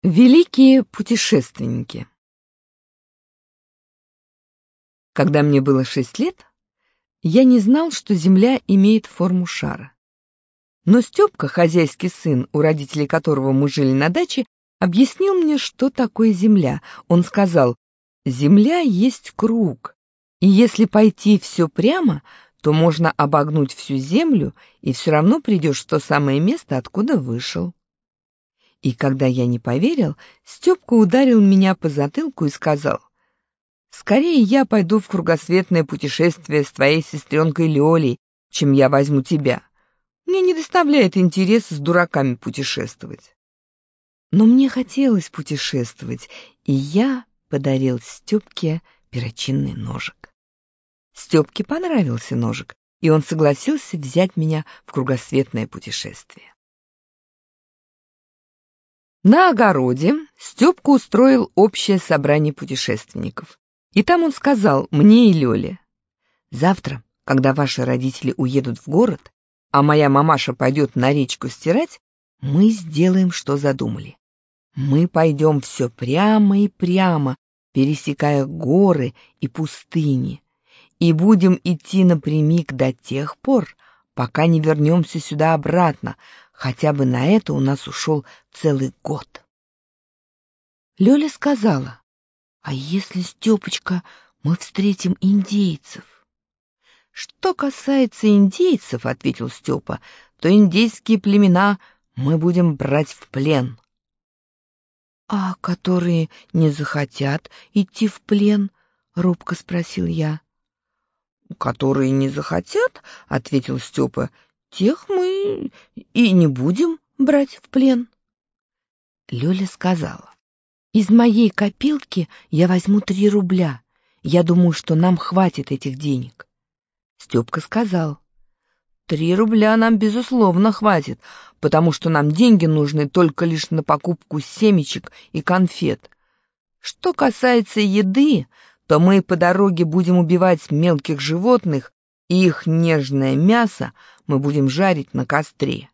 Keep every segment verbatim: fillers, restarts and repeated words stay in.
Великие путешественники. Когда мне было шесть лет, я не знал, что Земля имеет форму шара. Но Степка, хозяйский сын, у родителей которого мы жили на даче, объяснил мне, что такое Земля. Он сказал: «Земля есть круг, и если пойти все прямо, то можно обогнуть всю Землю, и все равно придешь в то самое место, откуда вышел». И когда я не поверил, Степка ударил меня по затылку и сказал: «Скорее я пойду в кругосветное путешествие с твоей сестренкой Лёлей, чем я возьму тебя. Мне не доставляет интереса с дураками путешествовать». Но мне хотелось путешествовать, и я подарил Степке перочинный ножик. Степке понравился ножик, и он согласился взять меня в кругосветное путешествие. На огороде Степка устроил общее собрание путешественников. И там он сказал мне и Лёле: «Завтра, когда ваши родители уедут в город, а моя мамаша пойдет на речку стирать, мы сделаем, что задумали. Мы пойдем все прямо и прямо, пересекая горы и пустыни, и будем идти напрямик до тех пор, пока не вернемся сюда обратно. Хотя бы на это у нас ушел целый год». Лёля сказала: «А если, Стёпочка, мы встретим индейцев?» «Что касается индейцев, — ответил Стёпа, — то индейские племена мы будем брать в плен». «А которые не захотят идти в плен?» — робко спросил я. «Которые не захотят, — ответил Стёпа, — тех мы и не будем брать в плен». Лёля сказала: «Из моей копилки я возьму три рубля. Я думаю, что нам хватит этих денег». Стёпка сказал: «Три рубля нам, безусловно, хватит, потому что нам деньги нужны только лишь на покупку семечек и конфет. Что касается еды, то мы по дороге будем убивать мелких животных, и их нежное мясо мы будем жарить на костре».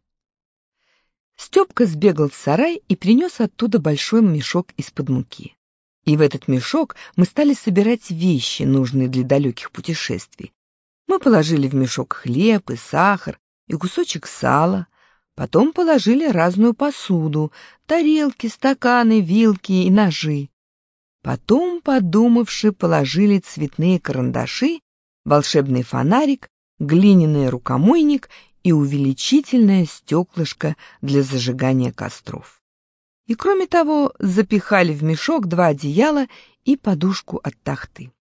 Степка сбегал в сарай и принес оттуда большой мешок из-под муки. И в этот мешок мы стали собирать вещи, нужные для далеких путешествий. Мы положили в мешок хлеб и сахар, и кусочек сала, потом положили разную посуду, тарелки, стаканы, вилки и ножи. Потом, подумавши, положили цветные карандаши, волшебный фонарик, глиняный рукомойник и увеличительное стеклышко для зажигания костров. И кроме того, запихали в мешок два одеяла и подушку от тахты.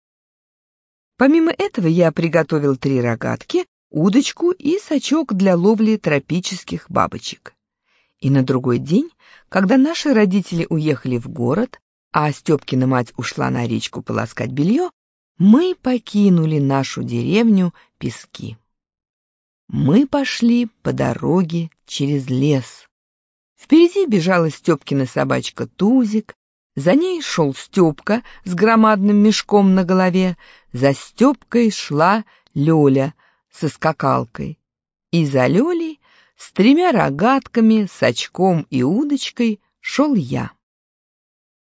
Помимо этого я приготовил три рогатки, удочку и сачок для ловли тропических бабочек. И на другой день, когда наши родители уехали в город, а Степкина мать ушла на речку полоскать белье, мы покинули нашу деревню Пески. Мы пошли по дороге через лес. Впереди бежала Степкина собачка Тузик, за ней шел Степка с громадным мешком на голове, за Степкой шла Лёля со скакалкой, и за Лёлей с тремя рогатками, сачком и удочкой шел я.